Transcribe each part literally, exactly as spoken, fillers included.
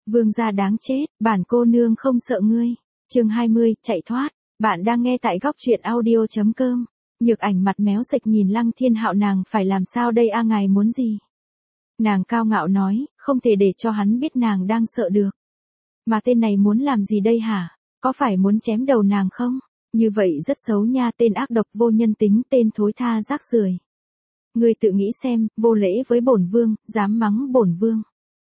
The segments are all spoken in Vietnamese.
Vương gia đáng chết, bản cô nương không sợ ngươi. Chương hai mươi, chạy thoát. Bạn đang nghe tại góc truyện audio chấm com. Nhược Ảnh mặt méo sệch nhìn Lăng Thiên Hạo, nàng phải làm sao đây a, ngài muốn gì? Nàng cao ngạo nói, không thể để cho hắn biết nàng đang sợ được. Mà tên này muốn làm gì đây hả? Có phải muốn chém đầu nàng không? Như vậy rất xấu nha, tên ác độc vô nhân tính, tên thối tha rác rưởi. Ngươi tự nghĩ xem, vô lễ với bổn vương, dám mắng bổn vương.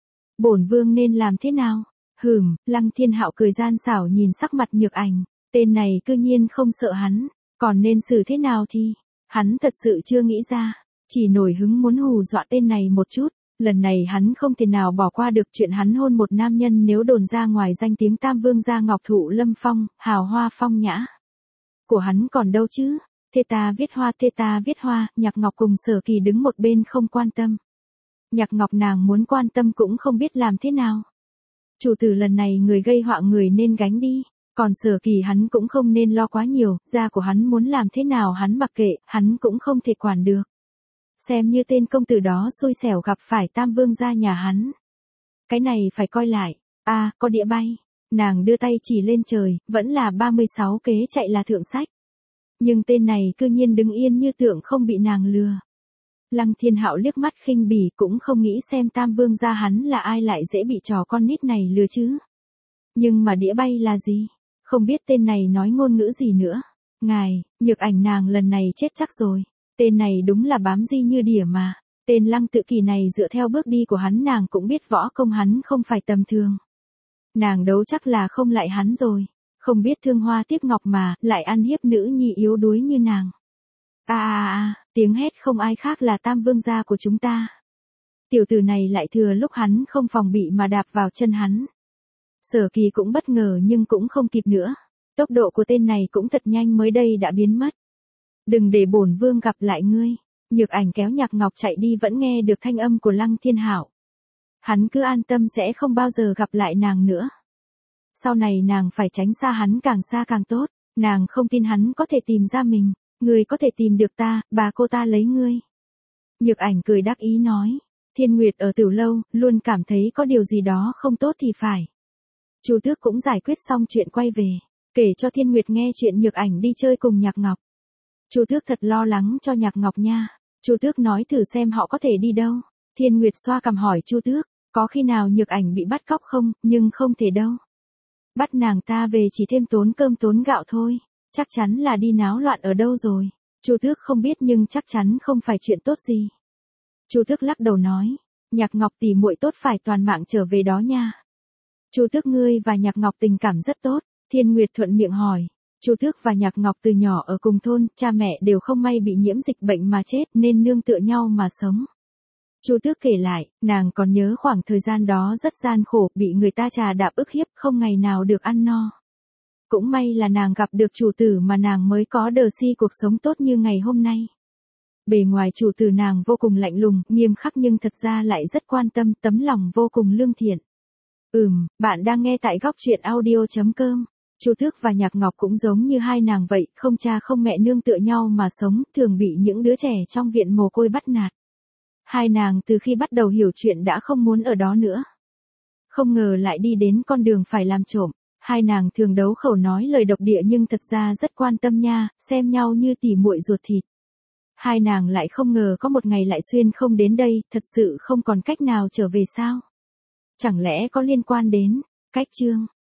Bổn vương nên làm thế nào? Hừm, Lăng Thiên Hạo cười gian xảo nhìn sắc mặt Nhược Ảnh, tên này cư nhiên không sợ hắn, còn nên xử thế nào thì, hắn thật sự chưa nghĩ ra, chỉ nổi hứng muốn hù dọa tên này một chút, lần này hắn không thể nào bỏ qua được chuyện hắn hôn một nam nhân, nếu đồn ra ngoài danh tiếng Tam Vương gia Ngọc Thụ Lâm Phong, hào hoa phong nhã. Của hắn còn đâu chứ, thê ta viết hoa, thê ta viết hoa, Nhạc Ngọc cùng Sở Kỳ đứng một bên không quan tâm. Nhạc Ngọc nàng muốn quan tâm cũng không biết làm thế nào. Chủ tử lần này người gây họa người nên gánh đi, còn Sở Kỳ hắn cũng không nên lo quá nhiều, gia của hắn muốn làm thế nào hắn mặc kệ, hắn cũng không thể quản được. Xem như tên công tử đó xui xẻo gặp phải Tam Vương gia nhà hắn. Cái này phải coi lại, a à, có đĩa bay, nàng đưa tay chỉ lên trời, vẫn là ba mươi sáu kế chạy là thượng sách. Nhưng tên này cư nhiên đứng yên như tượng không bị nàng lừa. Lăng Thiên Hạo liếc mắt khinh bỉ, cũng không nghĩ xem Tam Vương gia hắn là ai lại dễ bị trò con nít này lừa chứ. Nhưng mà đĩa bay là gì? Không biết tên này nói ngôn ngữ gì nữa. Ngài, Nhược Ảnh nàng lần này chết chắc rồi. Tên này đúng là bám di như đỉa mà. Tên Lăng Tự Kỳ này dựa theo bước đi của hắn nàng cũng biết võ công hắn không phải tầm thường. Nàng đấu chắc là không lại hắn rồi. Không biết thương hoa tiếc ngọc mà, lại ăn hiếp nữ nhi yếu đuối như nàng. À à à, tiếng hét không ai khác là Tam Vương gia của chúng ta. Tiểu tử này lại thừa lúc hắn không phòng bị mà đạp vào chân hắn. Sở Kỳ cũng bất ngờ nhưng cũng không kịp nữa. Tốc độ của tên này cũng thật nhanh, mới đây đã biến mất. Đừng để bổn vương gặp lại ngươi. Nhược Ảnh kéo Nhạc Ngọc chạy đi, vẫn nghe được thanh âm của Lăng Thiên Hạo. Hắn cứ an tâm sẽ không bao giờ gặp lại nàng nữa. Sau này nàng phải tránh xa hắn càng xa càng tốt. Nàng không tin hắn có thể tìm ra mình. Ngươi có thể tìm được ta, bà cô ta lấy ngươi. Nhược Ảnh cười đắc ý nói. Thiên Nguyệt ở Tử Lâu, luôn cảm thấy có điều gì đó không tốt thì phải. Chu Tước cũng giải quyết xong chuyện quay về, kể cho Thiên Nguyệt nghe chuyện Nhược Ảnh đi chơi cùng Nhạc Ngọc. Chu Tước thật lo lắng cho Nhạc Ngọc nha. Chu Tước nói thử xem họ có thể đi đâu. Thiên Nguyệt xoa cằm hỏi Chu Tước, có khi nào Nhược Ảnh bị bắt cóc không, nhưng không thể đâu. Bắt nàng ta về chỉ thêm tốn cơm tốn gạo thôi, chắc chắn là đi náo loạn ở đâu rồi. Chu Tước không biết nhưng chắc chắn không phải chuyện tốt gì. Chu Tước lắc đầu nói, Nhạc Ngọc tỷ muội tốt phải toàn mạng trở về đó nha. Chu Tước ngươi và Nhạc Ngọc tình cảm rất tốt. Thiên Nguyệt thuận miệng hỏi. Chu Tước và Nhạc Ngọc từ nhỏ ở cùng thôn, cha mẹ đều không may bị nhiễm dịch bệnh mà chết nên nương tựa nhau mà sống. Chu Tước kể lại, nàng còn nhớ khoảng thời gian đó rất gian khổ, bị người ta trà đạp ức hiếp, không ngày nào được ăn no. Cũng may là nàng gặp được chủ tử mà nàng mới có đờ si cuộc sống tốt như ngày hôm nay. Bề ngoài chủ tử nàng vô cùng lạnh lùng, nghiêm khắc nhưng thật ra lại rất quan tâm, tấm lòng vô cùng lương thiện. Ừm, bạn đang nghe tại góc truyện audio chấm com. Chu Tước và Nhạc Ngọc cũng giống như hai nàng vậy, không cha không mẹ nương tựa nhau mà sống, thường bị những đứa trẻ trong viện mồ côi bắt nạt. Hai nàng từ khi bắt đầu hiểu chuyện đã không muốn ở đó nữa. Không ngờ lại đi đến con đường phải làm trộm. Hai nàng thường đấu khẩu nói lời độc địa nhưng thật ra rất quan tâm nha, xem nhau như tỉ muội ruột thịt. Hai nàng lại không ngờ có một ngày lại xuyên không đến đây, thật sự không còn cách nào trở về sao? Chẳng lẽ có liên quan đến cách chương